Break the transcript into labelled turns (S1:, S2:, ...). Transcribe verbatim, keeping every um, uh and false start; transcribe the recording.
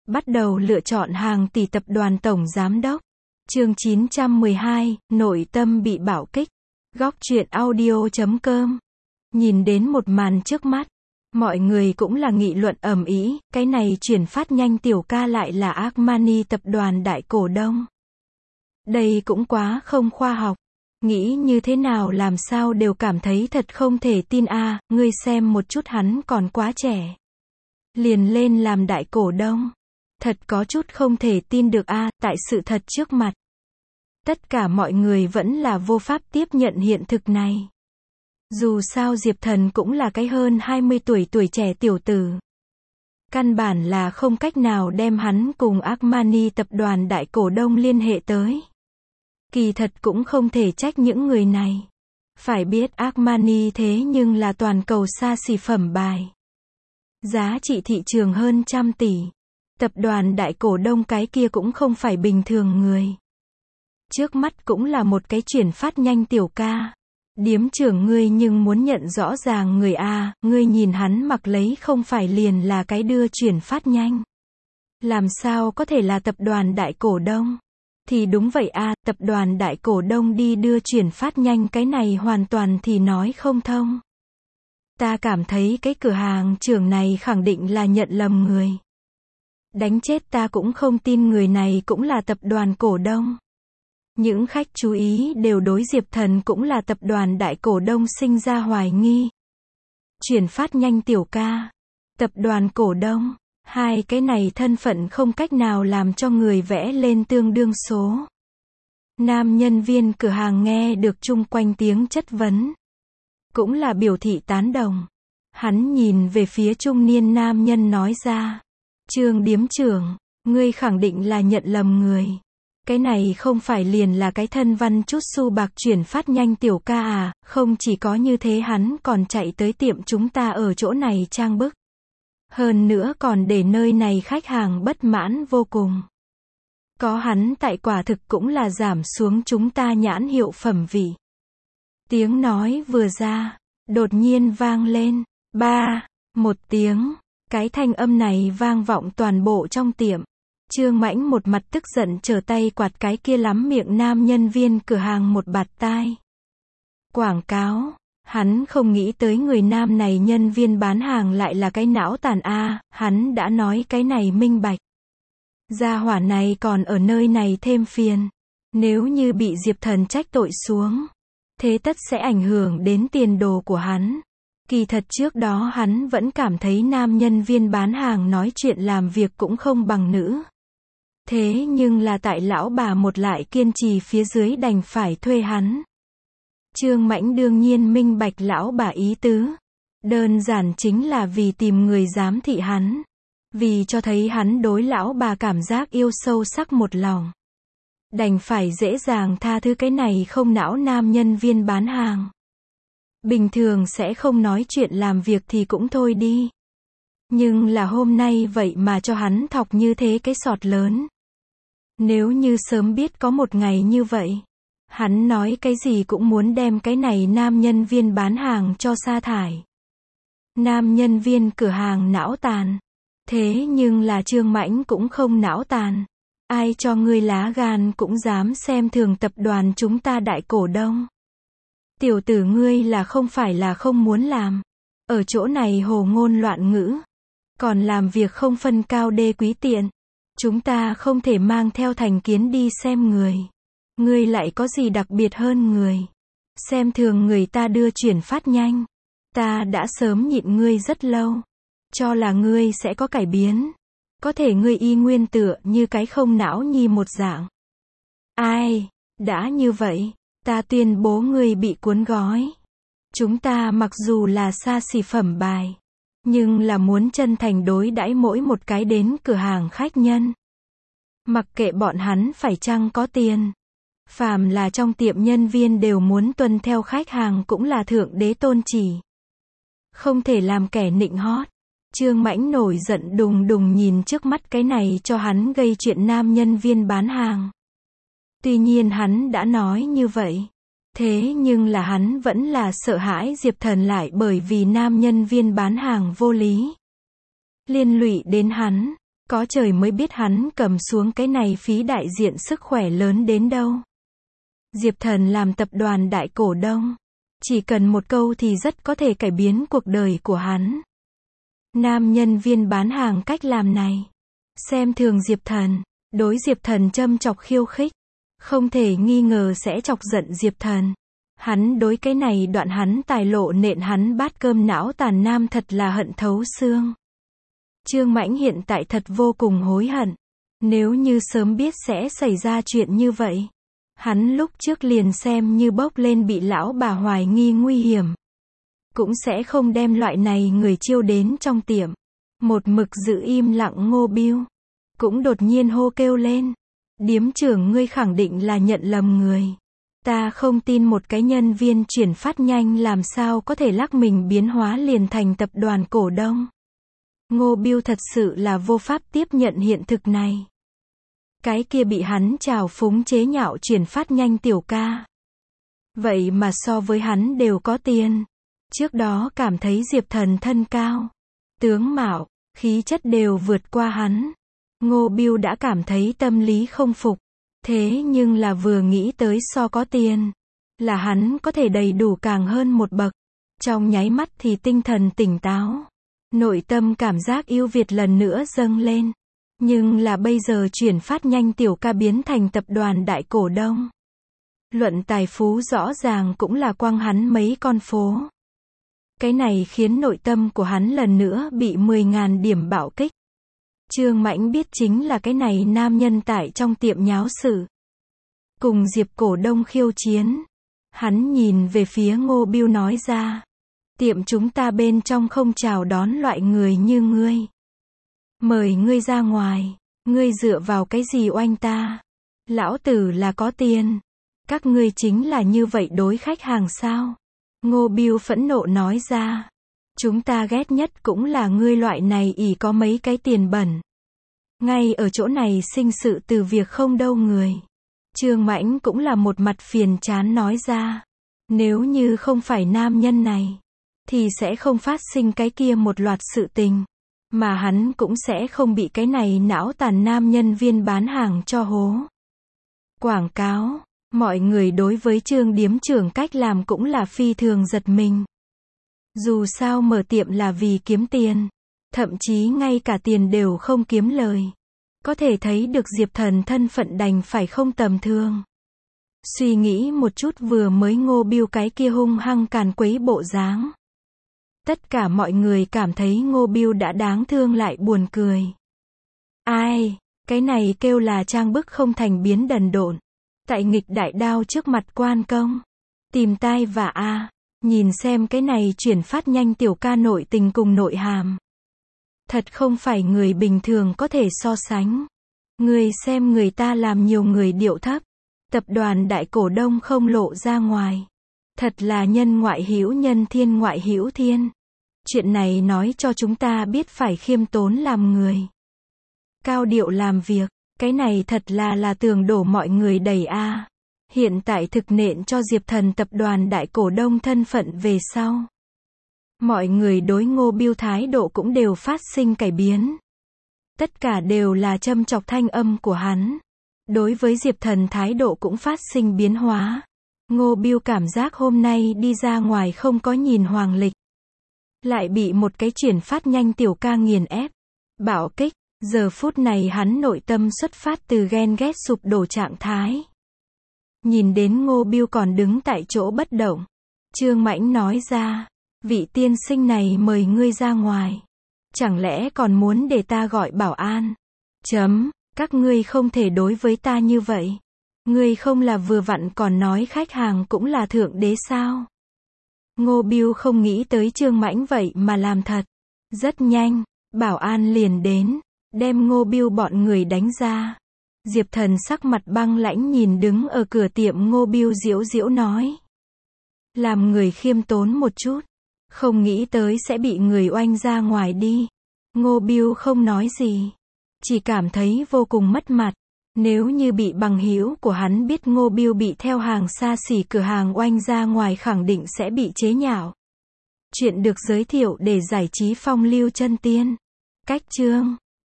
S1: Bắt đầu lựa chọn hàng tỷ tập đoàn tổng giám đốc. Chương chín trăm mười hai, nội tâm bị bạo kích. Góc truyện audio chấm com. Nhìn đến một màn trước mắt, mọi người cũng là nghị luận ầm ĩ, cái này chuyển phát nhanh tiểu ca lại là Armani tập đoàn đại cổ đông. Đây cũng quá không khoa học. Nghĩ như thế nào làm sao đều cảm thấy thật không thể tin a, à, ngươi xem một chút hắn còn quá trẻ. Liền lên làm đại cổ đông. Thật có chút không thể tin được a, à, tại sự thật trước mặt. Tất cả mọi người vẫn là vô pháp tiếp nhận hiện thực này. Dù sao Diệp Thần cũng là cái hơn hai mươi tuổi tuổi trẻ tiểu tử. Căn bản là không cách nào đem hắn cùng Armani tập đoàn đại cổ đông liên hệ tới. Kỳ thật cũng không thể trách những người này. Phải biết Armani thế nhưng là toàn cầu xa xỉ phẩm bài. Giá trị thị trường hơn trăm tỷ. Tập đoàn đại cổ đông cái kia cũng không phải bình thường người. Trước mắt cũng là một cái chuyển phát nhanh tiểu ca. Điếm trưởng ngươi nhưng muốn nhận rõ ràng người a, ngươi nhìn hắn mặc lấy không phải liền là cái đưa chuyển phát nhanh. Làm sao có thể là tập đoàn đại cổ đông? Thì đúng vậy a, tập đoàn đại cổ đông đi đưa chuyển phát nhanh cái này hoàn toàn thì nói không thông. Ta cảm thấy cái cửa hàng trưởng này khẳng định là nhận lầm người. Đánh chết ta cũng không tin người này cũng là tập đoàn cổ đông. Những khách chú ý đều đối Diệp Thần cũng là tập đoàn đại cổ đông sinh ra hoài nghi. Chuyển phát nhanh tiểu ca, tập đoàn cổ đông, hai cái này thân phận không cách nào làm cho người vẽ lên tương đương số. Nam nhân viên cửa hàng nghe được chung quanh tiếng chất vấn. Cũng là biểu thị tán đồng. Hắn nhìn về phía trung niên nam nhân nói ra. Trương điếm trưởng, ngươi khẳng định là nhận lầm người. Cái này không phải liền là cái thân văn chút xu bạc chuyển phát nhanh tiểu ca à, không chỉ có như thế hắn còn chạy tới tiệm chúng ta ở chỗ này trang bức. Hơn nữa còn để nơi này khách hàng bất mãn vô cùng. Có hắn tại quả thực cũng là giảm xuống chúng ta nhãn hiệu phẩm vị. Tiếng nói vừa ra, đột nhiên vang lên, ba, một tiếng, cái thanh âm này vang vọng toàn bộ trong tiệm. Trương Mãnh một mặt tức giận trở tay quạt cái kia lắm miệng nam nhân viên cửa hàng một bạt tai. Quảng cáo, hắn không nghĩ tới người nam này nhân viên bán hàng lại là cái não tàn a, hắn đã nói cái này minh bạch. Gia hỏa này còn ở nơi này thêm phiền. Nếu như bị Diệp Thần trách tội xuống, thế tất sẽ ảnh hưởng đến tiền đồ của hắn. Kỳ thật trước đó hắn vẫn cảm thấy nam nhân viên bán hàng nói chuyện làm việc cũng không bằng nữ. Thế nhưng là tại lão bà một lại kiên trì phía dưới đành phải thuê hắn. Trương Mãnh đương nhiên minh bạch lão bà ý tứ. Đơn giản chính là vì tìm người giám thị hắn. Vì cho thấy hắn đối lão bà cảm giác yêu sâu sắc một lòng. Đành phải dễ dàng tha thứ cái này không não nam nhân viên bán hàng. Bình thường sẽ không nói chuyện làm việc thì cũng thôi đi. Nhưng là hôm nay vậy mà cho hắn thọc như thế cái sọt lớn. Nếu như sớm biết có một ngày như vậy, hắn nói cái gì cũng muốn đem cái này nam nhân viên bán hàng cho sa thải. Nam nhân viên cửa hàng não tàn. Thế nhưng là Trương Mãnh cũng không não tàn. Ai cho ngươi lá gan cũng dám xem thường tập đoàn chúng ta đại cổ đông. Tiểu tử ngươi là không phải là không muốn làm. Ở chỗ này hồ ngôn loạn ngữ. Còn làm việc không phân cao đê quý tiện. Chúng ta không thể mang theo thành kiến đi xem người. Ngươi lại có gì đặc biệt hơn người. Xem thường người ta đưa chuyển phát nhanh. Ta đã sớm nhịn ngươi rất lâu. Cho là ngươi sẽ có cải biến. Có thể ngươi y nguyên tựa như cái không não nhi một dạng. Ai, đã như vậy, ta tuyên bố ngươi bị cuốn gói. Chúng ta mặc dù là xa xỉ phẩm bài, nhưng là muốn chân thành đối đãi mỗi một cái đến cửa hàng khách nhân. Mặc kệ bọn hắn phải chăng có tiền. Phàm là trong tiệm nhân viên đều muốn tuân theo khách hàng cũng là thượng đế tôn chỉ. Không thể làm kẻ nịnh hót. Trương Mãnh nổi giận đùng đùng nhìn trước mắt cái này cho hắn gây chuyện nam nhân viên bán hàng. Tuy nhiên hắn đã nói như vậy. Thế nhưng là hắn vẫn là sợ hãi Diệp Thần lại bởi vì nam nhân viên bán hàng vô lý. Liên lụy đến hắn. Có trời mới biết hắn cầm xuống cái này phí đại diện sức khỏe lớn đến đâu. Diệp Thần làm tập đoàn đại cổ đông. Chỉ cần một câu thì rất có thể cải biến cuộc đời của hắn. Nam nhân viên bán hàng cách làm này. Xem thường Diệp Thần. Đối Diệp Thần châm chọc khiêu khích. Không thể nghi ngờ sẽ chọc giận Diệp Thần. Hắn đối cái này đoạn hắn tài lộ nện hắn bát cơm não tàn nam thật là hận thấu xương. Trương Mãnh hiện tại thật vô cùng hối hận. Nếu như sớm biết sẽ xảy ra chuyện như vậy. Hắn lúc trước liền xem như bốc lên bị lão bà hoài nghi nguy hiểm. Cũng sẽ không đem loại này người chiêu đến trong tiệm. Một mực giữ im lặng Ngô Bưu. Cũng đột nhiên hô kêu lên. Điếm trưởng ngươi khẳng định là nhận lầm người. Ta không tin một cái nhân viên chuyển phát nhanh làm sao có thể lắc mình biến hóa liền thành tập đoàn cổ đông. Ngô Bưu thật sự là vô pháp tiếp nhận hiện thực này. Cái kia bị hắn trào phúng chế nhạo chuyển phát nhanh tiểu ca. Vậy mà so với hắn đều có tiền. Trước đó cảm thấy Diệp Thần thân cao, tướng mạo, khí chất đều vượt qua hắn. Ngô Bưu đã cảm thấy tâm lý không phục. Thế nhưng là vừa nghĩ tới so có tiền, là hắn có thể đầy đủ càng hơn một bậc. Trong nháy mắt thì tinh thần tỉnh táo. Nội tâm cảm giác yêu Việt lần nữa dâng lên. Nhưng là bây giờ chuyển phát nhanh tiểu ca biến thành tập đoàn đại cổ đông. Luận tài phú rõ ràng cũng là quăng hắn mấy con phố. Cái này khiến nội tâm của hắn lần nữa bị mười ngàn điểm bạo kích. Trương Mãnh biết chính là cái này nam nhân tại trong tiệm nháo sự. Cùng Diệp cổ đông khiêu chiến. Hắn nhìn về phía Ngô Bưu nói ra. Tiệm chúng ta bên trong không chào đón loại người như ngươi. Mời ngươi ra ngoài. Ngươi dựa vào cái gì oanh ta? Lão tử là có tiền. Các ngươi chính là như vậy đối khách hàng sao? Ngô Bưu phẫn nộ nói ra. Chúng ta ghét nhất cũng là ngươi loại này ỷ có mấy cái tiền bẩn. Ngay ở chỗ này sinh sự từ việc không đâu người. Trương Mãnh cũng là một mặt phiền chán nói ra. Nếu như không phải nam nhân này, thì sẽ không phát sinh cái kia một loạt sự tình. Mà hắn cũng sẽ không bị cái này não tàn nam nhân viên bán hàng cho hố. Quảng cáo. Mọi người đối với Trương điếm trưởng cách làm cũng là phi thường giật mình. Dù sao mở tiệm là vì kiếm tiền. Thậm chí ngay cả tiền đều không kiếm lời. Có thể thấy được Diệp Thần thân phận đành phải không tầm thường. Suy nghĩ một chút vừa mới Ngô Bưu cái kia hung hăng càn quấy bộ dáng. Tất cả mọi người cảm thấy Ngô Bưu đã đáng thương lại buồn cười. Ai, cái này kêu là trang bức không thành biến đần độn. Tại nghịch đại đao trước mặt quan công. Tìm tai vạ a, nhìn xem cái này chuyển phát nhanh tiểu ca nội tình cùng nội hàm. Thật không phải người bình thường có thể so sánh. Người xem người ta làm nhiều người điệu thấp. Tập đoàn đại cổ đông không lộ ra ngoài. Thật là nhân ngoại hữu nhân thiên ngoại hữu thiên. Chuyện này nói cho chúng ta biết phải khiêm tốn làm người. Cao điệu làm việc. Cái này thật là là tường đổ mọi người đầy a. Hiện tại thực nện cho Diệp Thần tập đoàn đại cổ đông thân phận về sau. Mọi người đối Ngô Bưu thái độ cũng đều phát sinh cải biến. Tất cả đều là châm chọc thanh âm của hắn. Đối với Diệp Thần thái độ cũng phát sinh biến hóa. Ngô Bưu cảm giác hôm nay đi ra ngoài không có nhìn hoàng lịch. Lại bị một cái chuyển phát nhanh tiểu ca nghiền ép. Bạo kích. Giờ phút này hắn nội tâm xuất phát từ ghen ghét sụp đổ trạng thái. Nhìn đến Ngô Bưu còn đứng tại chỗ bất động. Trương Mãnh nói ra. Vị tiên sinh này mời ngươi ra ngoài. Chẳng lẽ còn muốn để ta gọi bảo an? Chấm, các ngươi không thể đối với ta như vậy. Ngươi không là vừa vặn còn nói khách hàng cũng là thượng đế sao? Ngô Bưu không nghĩ tới Trương Mãnh vậy mà làm thật. Rất nhanh, bảo an liền đến. Đem Ngô Bưu bọn người đánh ra. Diệp Thần sắc mặt băng lãnh nhìn đứng ở cửa tiệm Ngô Bưu giễu giễu nói. Làm người khiêm tốn một chút. Không nghĩ tới sẽ bị người oanh ra ngoài đi. Ngô Bưu không nói gì. Chỉ cảm thấy vô cùng mất mặt. Nếu như bị bằng hữu của hắn biết Ngô Bưu bị theo hàng xa xỉ cửa hàng oanh ra ngoài khẳng định sẽ bị chế nhạo. Chuyện được giới thiệu để giải trí phong lưu chân tiên. Cách chương